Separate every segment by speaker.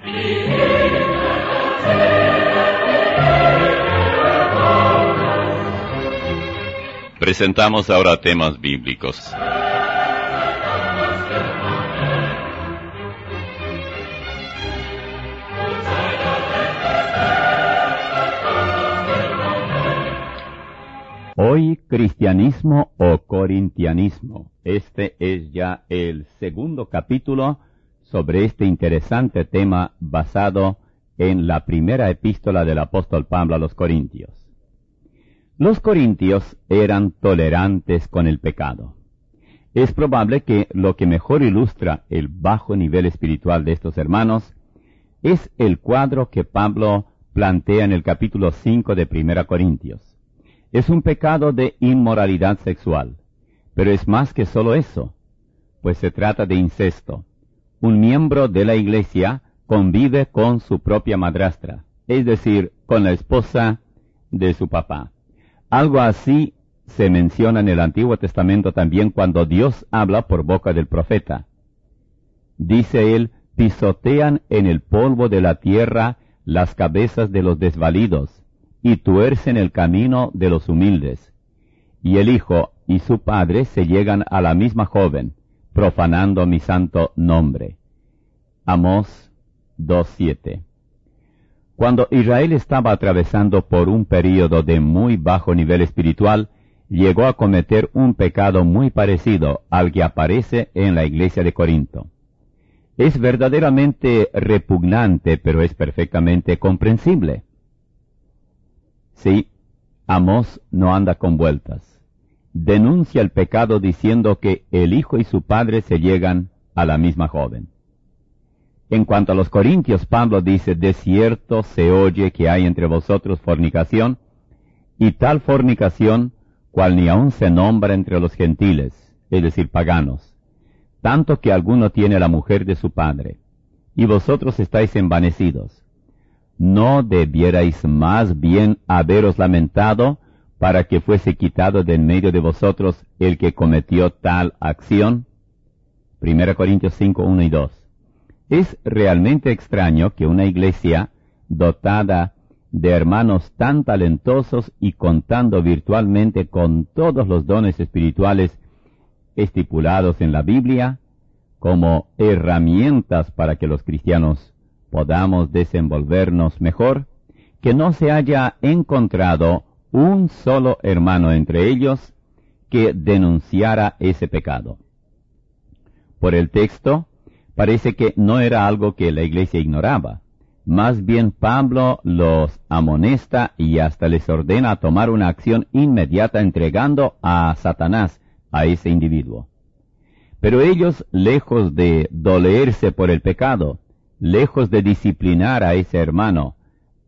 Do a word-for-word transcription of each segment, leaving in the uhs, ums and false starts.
Speaker 1: Presentamos ahora temas bíblicos.
Speaker 2: Hoy, cristianismo o corintianismo. Este es ya el segundo capítulo sobre este interesante tema basado en la primera epístola del apóstol Pablo a los Corintios. Los corintios eran tolerantes con el pecado. Es probable que lo que mejor ilustra el bajo nivel espiritual de estos hermanos es el cuadro que Pablo plantea en el capítulo cinco de Primera Corintios. Es un pecado de inmoralidad sexual, pero es más que solo eso, pues se trata de incesto. Un miembro de la iglesia convive con su propia madrastra, es decir, con la esposa de su papá. Algo así se menciona en el Antiguo Testamento también cuando Dios habla por boca del profeta. Dice él, pisotean en el polvo de la tierra las cabezas de los desvalidos, y tuercen el camino de los humildes. Y el hijo y su padre se llegan a la misma joven, profanando mi santo nombre. Amós dos siete. Cuando Israel estaba atravesando por un período de muy bajo nivel espiritual, llegó a cometer un pecado muy parecido al que aparece en la iglesia de Corinto. Es verdaderamente repugnante, pero es perfectamente comprensible. Sí, Amós no anda con vueltas. Denuncia el pecado diciendo que el hijo y su padre se llegan a la misma joven. En cuanto a los corintios, Pablo dice, de cierto se oye que hay entre vosotros fornicación, y tal fornicación cual ni aun se nombra entre los gentiles, es decir, paganos, tanto que alguno tiene la mujer de su padre, y vosotros estáis envanecidos. ¿No debierais más bien haberos lamentado para que fuese quitado de en medio de vosotros el que cometió tal acción? Primera Corintios cinco, uno y dos. Es realmente extraño que una iglesia dotada de hermanos tan talentosos y contando virtualmente con todos los dones espirituales estipulados en la Biblia como herramientas para que los cristianos podamos desenvolvernos mejor, que no se haya encontrado un solo hermano entre ellos que denunciara ese pecado. Por el texto, parece que no era algo que la iglesia ignoraba. Más bien Pablo los amonesta y hasta les ordena a tomar una acción inmediata entregando a Satanás a ese individuo. Pero ellos, lejos de dolerse por el pecado, lejos de disciplinar a ese hermano,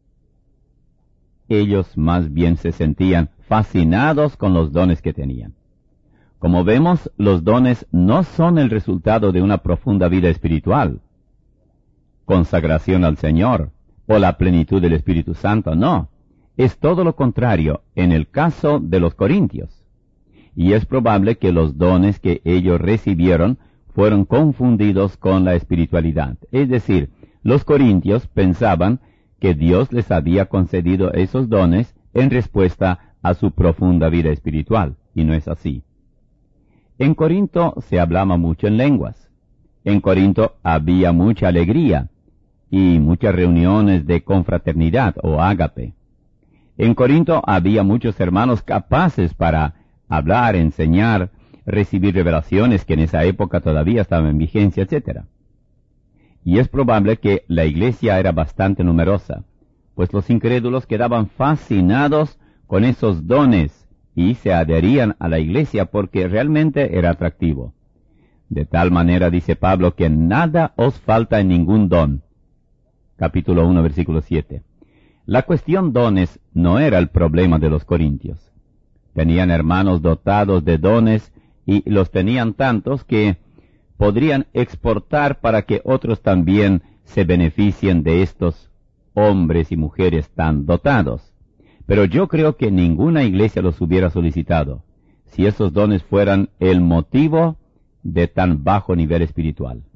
Speaker 2: ellos más bien se sentían fascinados con los dones que tenían. Como vemos, los dones no son el resultado de una profunda vida espiritual, consagración al Señor, o la plenitud del Espíritu Santo, no. Es todo lo contrario en el caso de los corintios. Y es probable que los dones que ellos recibieron fueron confundidos con la espiritualidad. Es decir, los corintios pensaban que Dios les había concedido esos dones en respuesta a su profunda vida espiritual, y no es así. En Corinto se hablaba mucho en lenguas. En Corinto había mucha alegría y muchas reuniones de confraternidad o ágape. En Corinto había muchos hermanos capaces para hablar, enseñar, recibir revelaciones que en esa época todavía estaban en vigencia, etcétera. Y es probable que la iglesia era bastante numerosa, pues los incrédulos quedaban fascinados con esos dones y se adherían a la iglesia porque realmente era atractivo. De tal manera, dice Pablo, que nada os falta en ningún don. Capítulo uno, versículo siete. La cuestión dones no era el problema de los corintios. Tenían hermanos dotados de dones y los tenían tantos que podrían exportar para que otros también se beneficien de estos hombres y mujeres tan dotados. Pero yo creo que ninguna iglesia los hubiera solicitado si esos dones fueran el motivo de tan bajo nivel espiritual.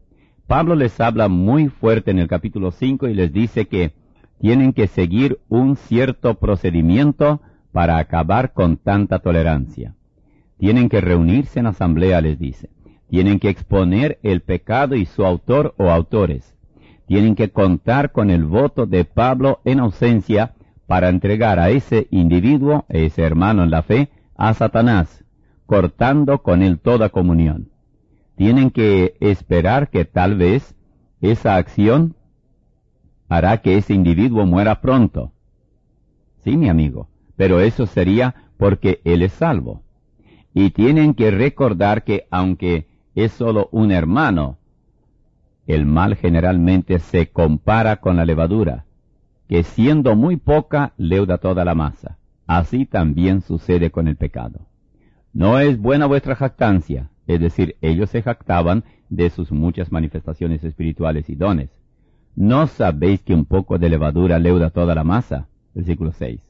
Speaker 2: Pablo les habla muy fuerte en el capítulo cinco y les dice que tienen que seguir un cierto procedimiento para acabar con tanta tolerancia. Tienen que reunirse en asamblea, les dice. Tienen que exponer el pecado y su autor o autores. Tienen que contar con el voto de Pablo en ausencia para entregar a ese individuo, ese hermano en la fe, a Satanás, cortando con él toda comunión. Tienen que esperar que tal vez esa acción hará que ese individuo muera pronto. Sí, mi amigo, pero eso sería porque él es salvo. Y tienen que recordar que aunque es solo un hermano, el mal generalmente se compara con la levadura, que siendo muy poca leuda toda la masa. Así también sucede con el pecado. No es buena vuestra jactancia, es decir, ellos se jactaban de sus muchas manifestaciones espirituales y dones. ¿No sabéis que un poco de levadura leuda toda la masa? Versículo seis.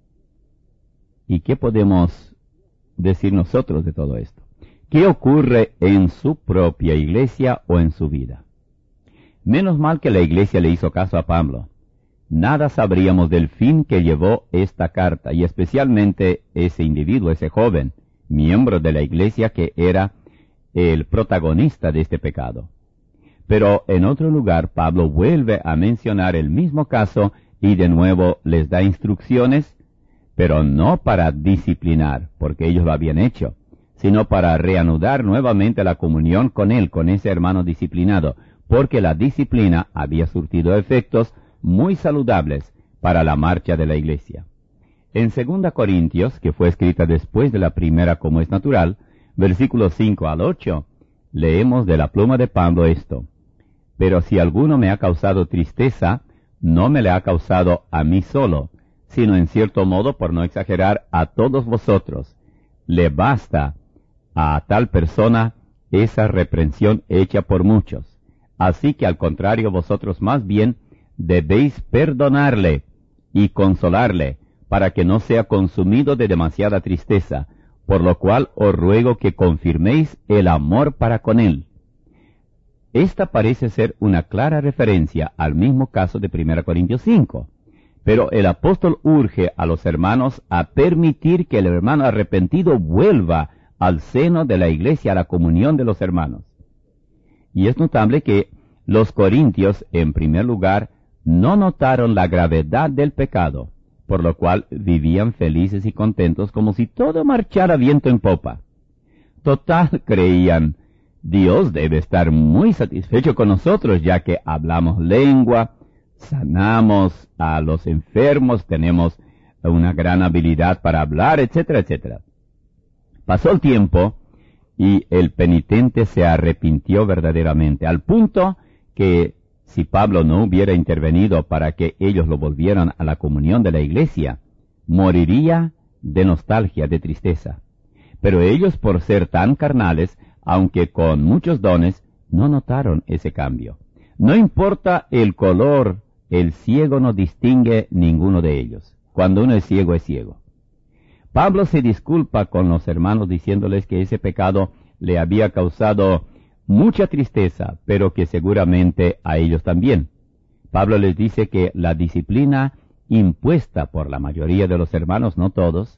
Speaker 2: ¿Y qué podemos decir nosotros de todo esto? ¿Qué ocurre en su propia iglesia o en su vida? Menos mal que la iglesia le hizo caso a Pablo. Nada sabríamos del fin que llevó esta carta, y especialmente ese individuo, ese joven, miembro de la iglesia que era el protagonista de este pecado. Pero en otro lugar Pablo vuelve a mencionar el mismo caso y de nuevo les da instrucciones, pero no para disciplinar, porque ellos lo habían hecho, sino para reanudar nuevamente la comunión con él, con ese hermano disciplinado, porque la disciplina había surtido efectos muy saludables para la marcha de la iglesia. En segunda Corintios, que fue escrita después de la primera como es natural, versículos cinco al ocho, leemos de la pluma de Pablo esto: Pero si alguno me ha causado tristeza, no me le ha causado a mí solo, sino en cierto modo, por no exagerar, a todos vosotros. Le basta a tal persona esa reprensión hecha por muchos. Así que al contrario, vosotros más bien debéis perdonarle y consolarle, para que no sea consumido de demasiada tristeza, por lo cual os ruego que confirméis el amor para con él. Esta parece ser una clara referencia al mismo caso de primera Corintios cinco, pero el apóstol urge a los hermanos a permitir que el hermano arrepentido vuelva al seno de la iglesia, a la comunión de los hermanos. Y es notable que los corintios, en primer lugar, no notaron la gravedad del pecado, por lo cual vivían felices y contentos como si todo marchara viento en popa. Total, creían, Dios debe estar muy satisfecho con nosotros, ya que hablamos lengua, sanamos a los enfermos, tenemos una gran habilidad para hablar, etcétera, etcétera. Pasó el tiempo y el penitente se arrepintió verdaderamente, al punto que si Pablo no hubiera intervenido para que ellos lo volvieran a la comunión de la iglesia, moriría de nostalgia, de tristeza. Pero ellos, por ser tan carnales, aunque con muchos dones, no notaron ese cambio. No importa el color, el ciego no distingue ninguno de ellos. Cuando uno es ciego, es ciego. Pablo se disculpa con los hermanos diciéndoles que ese pecado le había causado mucha tristeza, pero que seguramente a ellos también. Pablo les dice que la disciplina impuesta por la mayoría de los hermanos, no todos,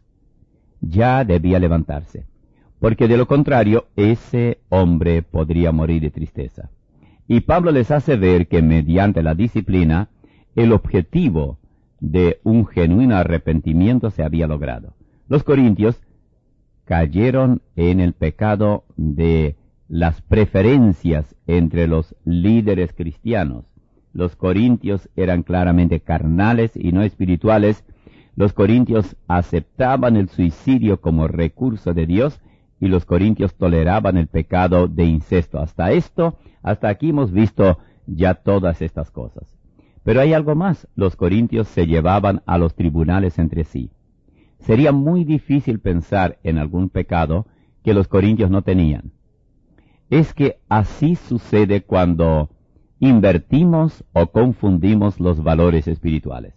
Speaker 2: ya debía levantarse, porque de lo contrario ese hombre podría morir de tristeza. Y Pablo les hace ver que mediante la disciplina el objetivo de un genuino arrepentimiento se había logrado. Los corintios cayeron en el pecado de las preferencias entre los líderes cristianos. Los corintios eran claramente carnales y no espirituales. Los corintios aceptaban el suicidio como recurso de Dios y los corintios toleraban el pecado de incesto. Hasta esto, hasta aquí hemos visto ya todas estas cosas. Pero hay algo más. Los corintios se llevaban a los tribunales entre sí. Sería muy difícil pensar en algún pecado que los corintios no tenían. Es que así sucede cuando invertimos o confundimos los valores espirituales.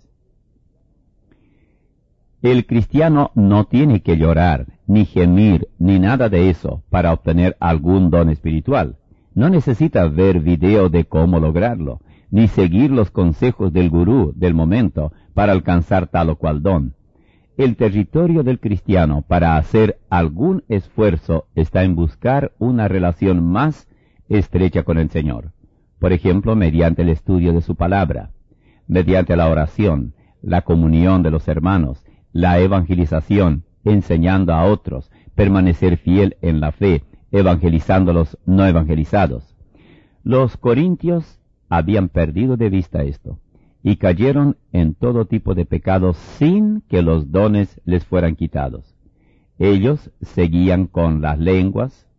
Speaker 2: El cristiano no tiene que llorar, ni gemir, ni nada de eso para obtener algún don espiritual. No necesita ver video de cómo lograrlo, ni seguir los consejos del gurú del momento para alcanzar tal o cual don. El territorio del cristiano para hacer algún esfuerzo está en buscar una relación más estrecha con el Señor. Por ejemplo, mediante el estudio de su palabra, mediante la oración, la comunión de los hermanos, la evangelización, enseñando a otros, permanecer fiel en la fe, evangelizando a los no evangelizados. Los corintios habían perdido de vista esto, y cayeron en todo tipo de pecados sin que los dones les fueran quitados. Ellos seguían con las lenguas,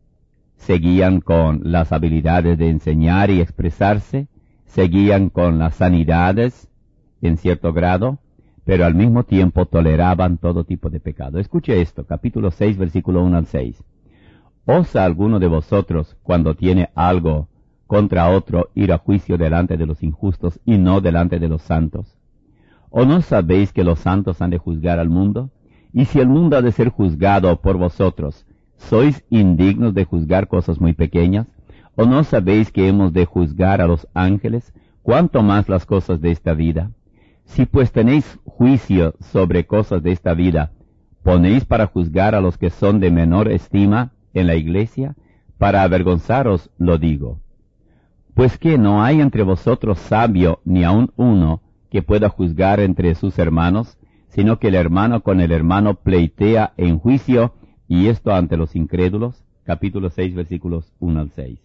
Speaker 2: seguían con las habilidades de enseñar y expresarse, seguían con las sanidades en cierto grado, pero al mismo tiempo toleraban todo tipo de pecado. Escuche esto, capítulo seis, versículo uno al seis. ¿Osa alguno de vosotros, cuando tiene algo contra otro, ir a juicio delante de los injustos y no delante de los santos? ¿O no sabéis que los santos han de juzgar al mundo? Y si el mundo ha de ser juzgado por vosotros, ¿sois indignos de juzgar cosas muy pequeñas? ¿O no sabéis que hemos de juzgar a los ángeles? ¿Cuánto más las cosas de esta vida? Si pues tenéis juicio sobre cosas de esta vida, ¿ponéis para juzgar a los que son de menor estima en la iglesia? Para avergonzaros lo digo. Pues que no hay entre vosotros sabio ni aun uno que pueda juzgar entre sus hermanos, sino que el hermano con el hermano pleitea en juicio, y esto ante los incrédulos. Capítulo seis, versículos uno al seis.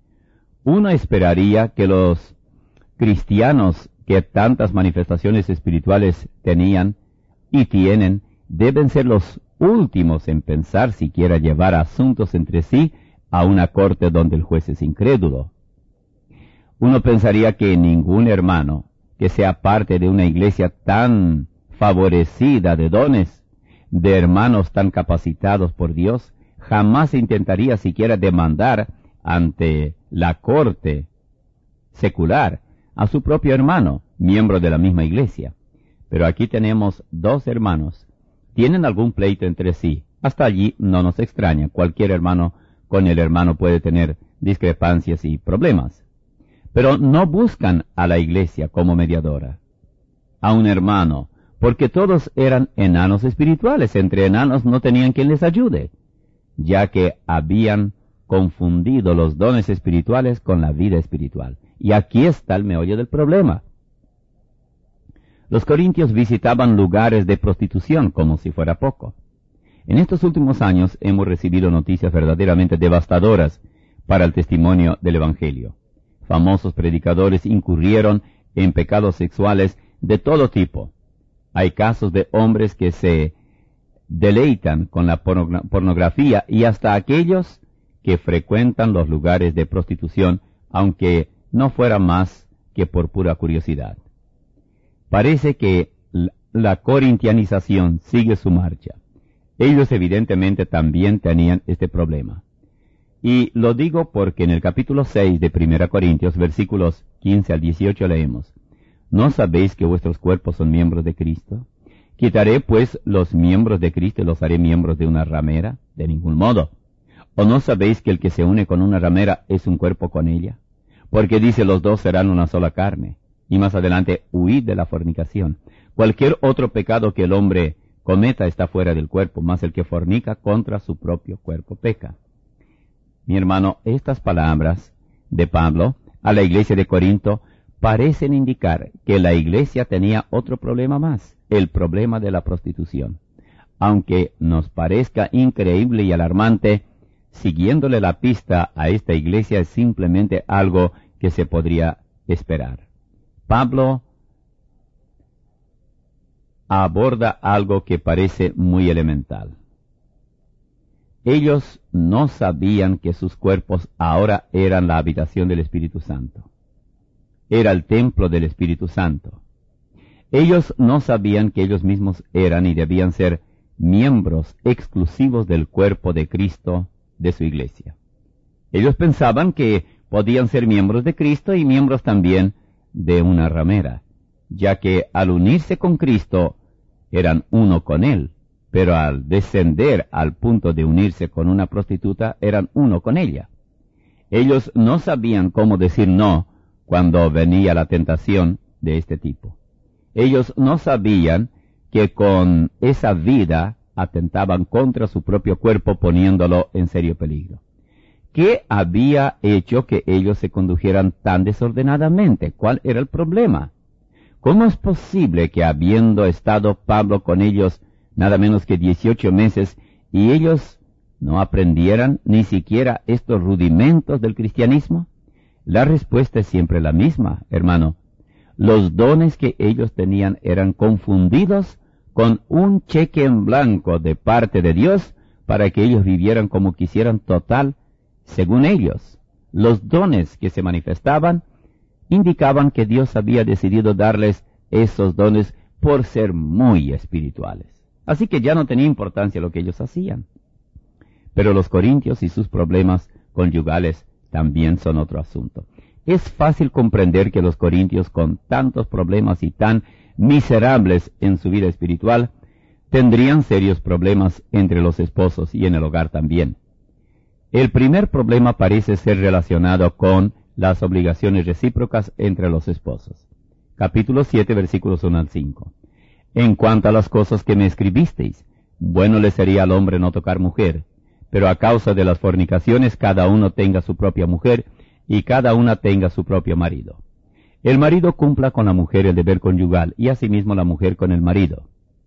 Speaker 2: Uno esperaría que los cristianos que tantas manifestaciones espirituales tenían y tienen, deben ser los últimos en pensar siquiera llevar asuntos entre sí a una corte donde el juez es incrédulo. Uno pensaría que ningún hermano que sea parte de una iglesia tan favorecida de dones, de hermanos tan capacitados por Dios, jamás intentaría siquiera demandar ante la corte secular a su propio hermano, miembro de la misma iglesia. Pero aquí tenemos dos hermanos. ¿Tienen algún pleito entre sí? Hasta allí no nos extraña. Cualquier hermano con el hermano puede tener discrepancias y problemas. Pero no buscan a la iglesia como mediadora, a un hermano, porque todos eran enanos espirituales. Entre enanos no tenían quien les ayude, ya que habían confundido los dones espirituales con la vida espiritual. Y aquí está el meollo del problema. Los corintios visitaban lugares de prostitución como si fuera poco. En estos últimos años hemos recibido noticias verdaderamente devastadoras para el testimonio del Evangelio. Famosos predicadores incurrieron en pecados sexuales de todo tipo. Hay casos de hombres que se deleitan con la porno- pornografía y hasta aquellos que frecuentan los lugares de prostitución, aunque no fuera más que por pura curiosidad. Parece que la corintianización sigue su marcha. Ellos evidentemente también tenían este problema. Y lo digo porque en el capítulo seis de Primera Corintios, versículos quince al dieciocho leemos: ¿No sabéis que vuestros cuerpos son miembros de Cristo? ¿Quitaré pues los miembros de Cristo y los haré miembros de una ramera? De ningún modo. ¿O no sabéis que el que se une con una ramera es un cuerpo con ella? Porque dice, los dos serán una sola carne. Y más adelante, huid de la fornicación. Cualquier otro pecado que el hombre cometa está fuera del cuerpo, mas el que fornica contra su propio cuerpo peca. Mi hermano, estas palabras de Pablo a la iglesia de Corinto parecen indicar que la iglesia tenía otro problema más, el problema de la prostitución. Aunque nos parezca increíble y alarmante, siguiéndole la pista a esta iglesia es simplemente algo que se podría esperar. Pablo aborda algo que parece muy elemental. Ellos no sabían que sus cuerpos ahora eran la habitación del Espíritu Santo. Era el templo del Espíritu Santo. Ellos no sabían que ellos mismos eran y debían ser miembros exclusivos del cuerpo de Cristo, de su iglesia. Ellos pensaban que podían ser miembros de Cristo y miembros también de una ramera, ya que al unirse con Cristo eran uno con Él, pero al descender al punto de unirse con una prostituta eran uno con ella. Ellos no sabían cómo decir no cuando venía la tentación de este tipo. Ellos no sabían que con esa vida atentaban contra su propio cuerpo poniéndolo en serio peligro. ¿Qué había hecho que ellos se condujeran tan desordenadamente? ¿Cuál era el problema? ¿Cómo es posible que habiendo estado Pablo con ellos nada menos que dieciocho meses y ellos no aprendieran ni siquiera estos rudimentos del cristianismo? La respuesta es siempre la misma, hermano. Los dones que ellos tenían eran confundidos con un cheque en blanco de parte de Dios para que ellos vivieran como quisieran total, según ellos. Los dones que se manifestaban indicaban que Dios había decidido darles esos dones por ser muy espirituales. Así que ya no tenía importancia lo que ellos hacían. Pero los corintios y sus problemas conyugales también son otro asunto. Es fácil comprender que los corintios, con tantos problemas y tan miserables en su vida espiritual, tendrían serios problemas entre los esposos y en el hogar también. El primer problema parece ser relacionado con las obligaciones recíprocas entre los esposos. Capítulo siete, versículos uno al cinco. En cuanto a las cosas que me escribisteis, bueno le sería al hombre no tocar mujer, pero a causa de las fornicaciones cada uno tenga su propia mujer y cada una tenga su propio marido. El marido cumpla con la mujer el deber conyugal y asimismo la mujer con el marido.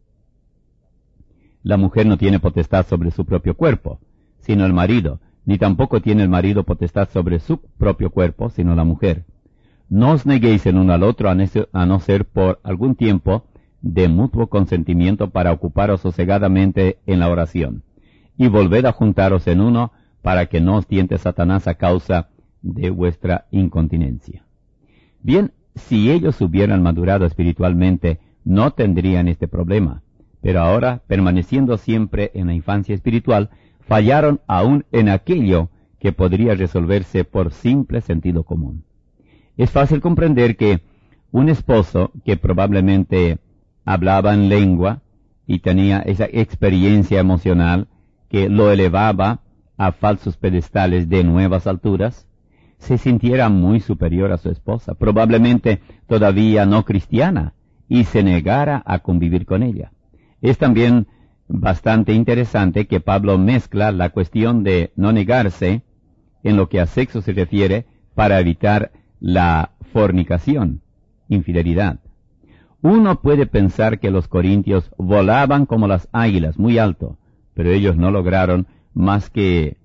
Speaker 2: La mujer no tiene potestad sobre su propio cuerpo, sino el marido, ni tampoco tiene el marido potestad sobre su propio cuerpo, sino la mujer. No os neguéis el uno al otro, a no ser por algún tiempo de mutuo consentimiento para ocuparos sosegadamente en la oración, y volved a juntaros en uno, para que no os tiente Satanás a causa de vuestra incontinencia. Bien, si ellos hubieran madurado espiritualmente, no tendrían este problema, pero ahora, permaneciendo siempre en la infancia espiritual, fallaron aún en aquello que podría resolverse por simple sentido común. Es fácil comprender que un esposo que probablemente hablaba en lengua y tenía esa experiencia emocional que lo elevaba a falsos pedestales de nuevas alturas, se sintiera muy superior a su esposa, probablemente todavía no cristiana, y se negara a convivir con ella. Es también bastante interesante que Pablo mezcla la cuestión de no negarse en lo que a sexo se refiere para evitar la fornicación, infidelidad. Uno puede pensar que los corintios volaban como las águilas muy alto, pero ellos no lograron más que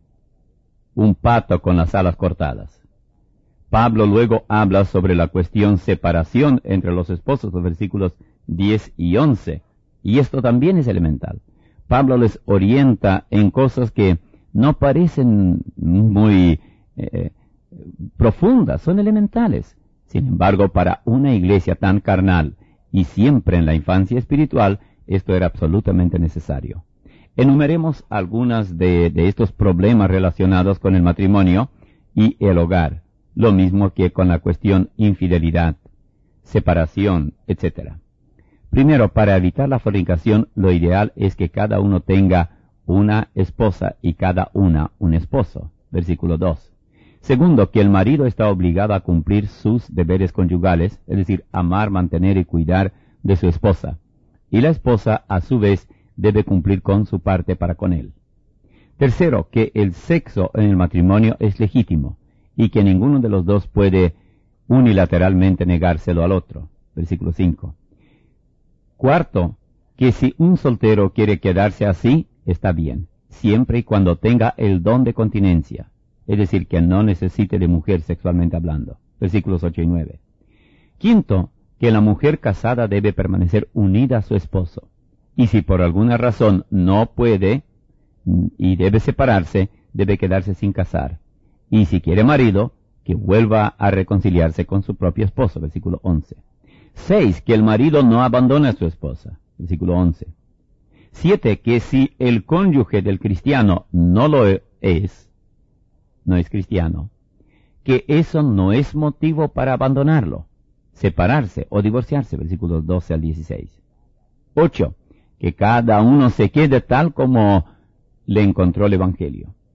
Speaker 2: un pato con las alas cortadas. Pablo luego habla sobre la cuestión separación entre los esposos, los versículos diez y once, y esto también es elemental. Pablo les orienta en cosas que no parecen muy eh, profundas, son elementales. Sin embargo, para una iglesia tan carnal y siempre en la infancia espiritual, esto era absolutamente necesario. Enumeremos algunas de, de estos problemas relacionados con el matrimonio y el hogar, lo mismo que con la cuestión infidelidad, separación, etcétera. Primero, para evitar la fornicación, lo ideal es que cada uno tenga una esposa y cada una un esposo. Versículo dos. Segundo, que el marido está obligado a cumplir sus deberes conyugales, es decir, amar, mantener y cuidar de su esposa. Y la esposa, a su vez, debe cumplir con su parte para con él. Tercero, que el sexo en el matrimonio es legítimo y que ninguno de los dos puede unilateralmente negárselo al otro. Versículo cinco. Cuarto, que si un soltero quiere quedarse así, está bien, siempre y cuando tenga el don de continencia, es decir, que no necesite de mujer sexualmente hablando. Versículos ocho y nueve. Quinto, que la mujer casada debe permanecer unida a su esposo, y si por alguna razón no puede y debe separarse, debe quedarse sin casar. Y si quiere marido, que vuelva a reconciliarse con su propio esposo. Versículo once. Seis, que el marido no abandone a su esposa. Versículo once. Siete, que si el cónyuge del cristiano no lo es, no es cristiano, que eso no es motivo para abandonarlo, separarse o divorciarse. Versículos doce al dieciséis. Ocho, que cada uno se quede tal como le encontró el Evangelio.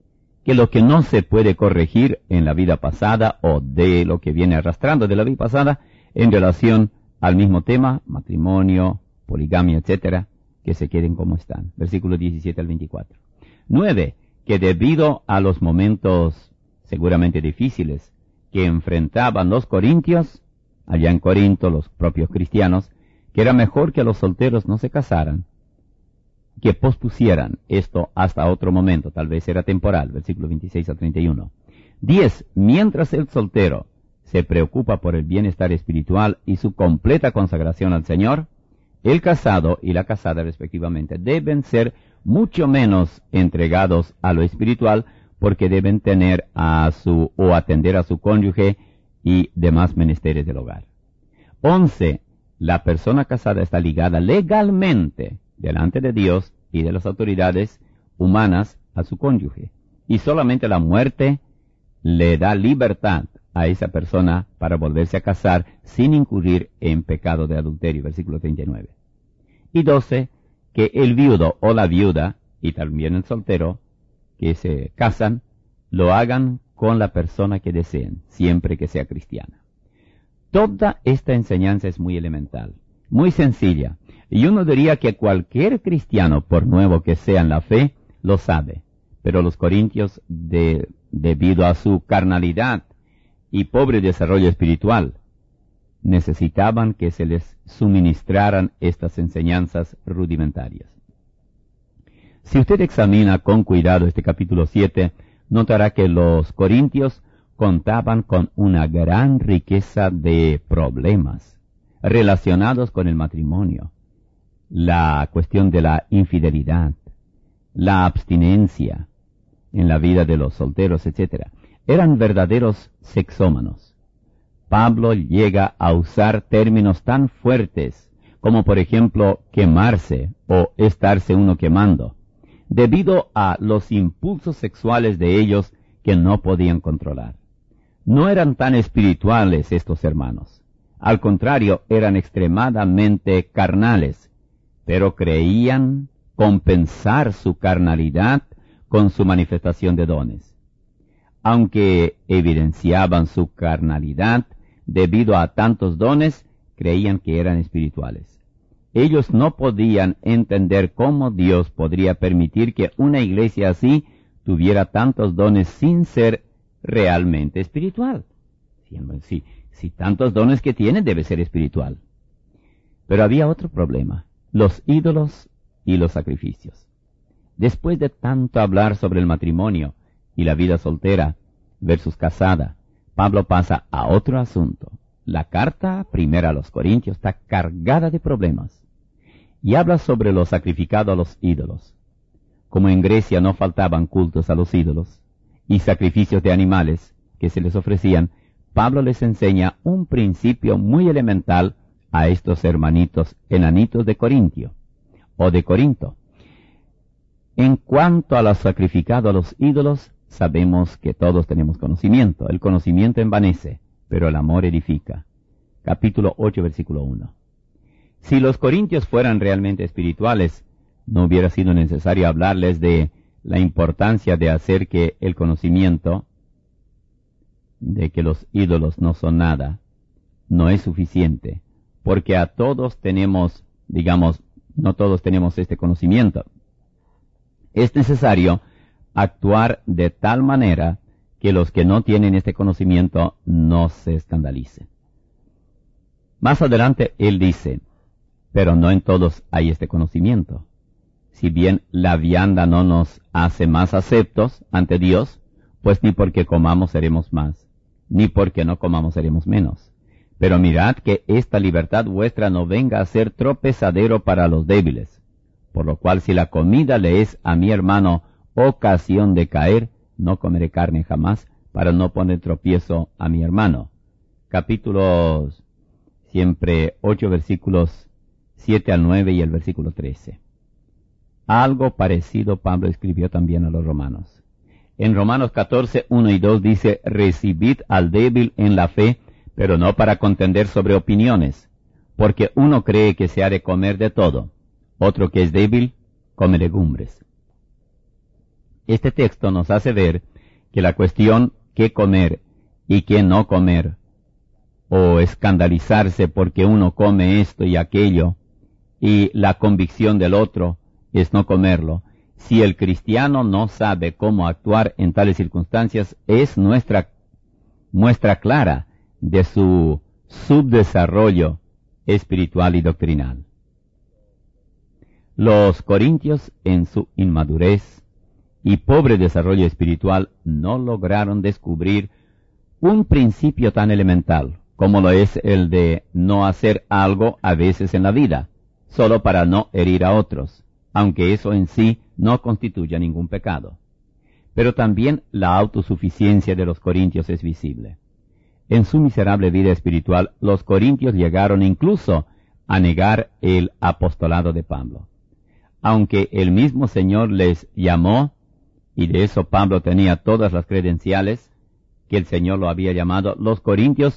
Speaker 2: que lo que no se puede corregir en la vida pasada o de lo que viene arrastrando de la vida pasada en relación al mismo tema, matrimonio, poligamia, etcétera, que se queden como están. Versículos diecisiete al veinticuatro. Nueve, que debido a los momentos seguramente difíciles que enfrentaban los corintios, allá en Corinto los propios cristianos, que era mejor que los solteros no se casaran, que pospusieran esto hasta otro momento, tal vez era temporal, versículos veintiséis al treinta y uno. Diez, mientras el soltero se preocupa por el bienestar espiritual y su completa consagración al Señor, el casado y la casada respectivamente deben ser mucho menos entregados a lo espiritual porque deben tener a su o atender a su cónyuge y demás menesteres del hogar. Once, la persona casada está ligada legalmente delante de Dios y de las autoridades humanas a su cónyuge, y solamente la muerte le da libertad a esa persona para volverse a casar sin incurrir en pecado de adulterio, versículo treinta y nueve. Y doce, que el viudo o la viuda, y también el soltero, que se casan, lo hagan con la persona que deseen, siempre que sea cristiana. Toda esta enseñanza es muy elemental, muy sencilla, y uno diría que cualquier cristiano, por nuevo que sea en la fe, lo sabe. Pero los corintios, de, debido a su carnalidad y pobre desarrollo espiritual, necesitaban que se les suministraran estas enseñanzas rudimentarias. Si usted examina con cuidado este capítulo siete, notará que los corintios contaban con una gran riqueza de problemas relacionados con el matrimonio, la cuestión de la infidelidad, la abstinencia en la vida de los solteros, etcétera. Eran verdaderos sexómanos. Pablo llega a usar términos tan fuertes como, por ejemplo, quemarse o estarse uno quemando, debido a los impulsos sexuales de ellos que no podían controlar. No eran tan espirituales estos hermanos. Al contrario, eran extremadamente carnales, pero creían compensar su carnalidad con su manifestación de dones. Aunque evidenciaban su carnalidad debido a tantos dones, creían que eran espirituales. Ellos no podían entender cómo Dios podría permitir que una iglesia así tuviera tantos dones sin ser realmente espiritual. Si, si tantos dones que tiene, debe ser espiritual. Pero había otro problema: los ídolos y los sacrificios. Después de tanto hablar sobre el matrimonio y la vida soltera versus casada, Pablo pasa a otro asunto. La carta primera a los Corintios está cargada de problemas y habla sobre lo sacrificado a los ídolos. Como en Grecia no faltaban cultos a los ídolos y sacrificios de animales que se les ofrecían, Pablo les enseña un principio muy elemental a estos hermanitos enanitos de Corintio, o de Corinto. En cuanto a lo sacrificado a los ídolos, sabemos que todos tenemos conocimiento. El conocimiento envanece, pero el amor edifica. Capítulo ocho, versículo uno. Si los corintios fueran realmente espirituales, no hubiera sido necesario hablarles de la importancia de hacer que el conocimiento de que los ídolos no son nada no es suficiente, porque a todos tenemos, digamos, no todos tenemos este conocimiento. Es necesario actuar de tal manera que los que no tienen este conocimiento no se escandalicen. Más adelante él dice, pero no en todos hay este conocimiento. Si bien la vianda no nos hace más aceptos ante Dios, pues ni porque comamos seremos más, ni porque no comamos seremos menos. Pero mirad que esta libertad vuestra no venga a ser tropezadero para los débiles, por lo cual si la comida le es a mi hermano ocasión de caer, no comeré carne jamás, para no poner tropiezo a mi hermano. Capítulos siempre ocho, versículos siete al nueve y el versículo trece. Algo parecido Pablo escribió también a los romanos. En Romanos catorce, uno y dos dice, recibid al débil en la fe, pero no para contender sobre opiniones, porque uno cree que se ha de comer de todo, otro que es débil, come legumbres. Este texto nos hace ver que la cuestión qué comer y qué no comer, o escandalizarse porque uno come esto y aquello, y la convicción del otro es no comerlo. Si el cristiano no sabe cómo actuar en tales circunstancias, es nuestra muestra clara de su subdesarrollo espiritual y doctrinal. Los corintios, en su inmadurez y pobre desarrollo espiritual, no lograron descubrir un principio tan elemental como lo es el de no hacer algo a veces en la vida, solo para no herir a otros, aunque eso en sí no constituya ningún pecado. Pero también la autosuficiencia de los corintios es visible. En su miserable vida espiritual, los corintios llegaron incluso a negar el apostolado de Pablo. Aunque el mismo Señor les llamó, y de eso Pablo tenía todas las credenciales, que el Señor lo había llamado, los corintios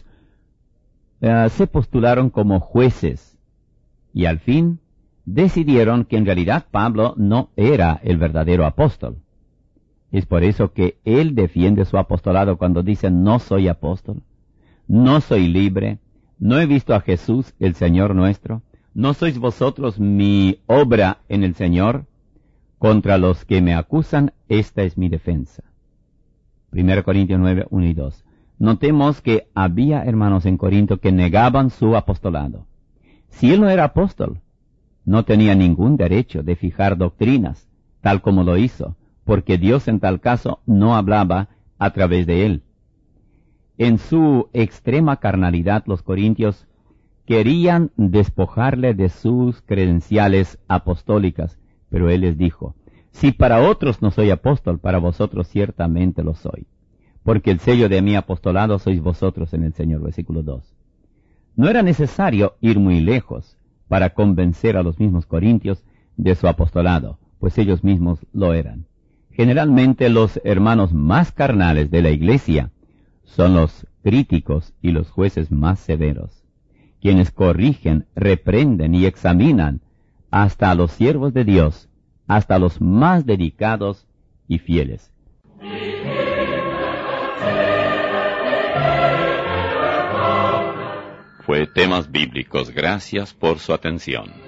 Speaker 2: uh, se postularon como jueces, y al fin decidieron que en realidad Pablo no era el verdadero apóstol. Es por eso que él defiende su apostolado cuando dice, no soy apóstol, no soy libre, no he visto a Jesús, el Señor nuestro, ¿no sois vosotros mi obra en el Señor? Contra los que me acusan, esta es mi defensa. primera Corintios nueve, uno y dos. Notemos que había hermanos en Corinto que negaban su apostolado. Si él no era apóstol, no tenía ningún derecho de fijar doctrinas, tal como lo hizo, porque Dios en tal caso no hablaba a través de él. En su extrema carnalidad, los corintios querían despojarle de sus credenciales apostólicas, pero él les dijo, si para otros no soy apóstol, para vosotros ciertamente lo soy, porque el sello de mi apostolado sois vosotros en el Señor. Versículo dos. No era necesario ir muy lejos para convencer a los mismos corintios de su apostolado, pues ellos mismos lo eran. Generalmente los hermanos más carnales de la iglesia son los críticos y los jueces más severos, quienes corrigen, reprenden y examinan hasta a los siervos de Dios, hasta los más dedicados y fieles.
Speaker 1: Fue Temas Bíblicos. Gracias por su atención.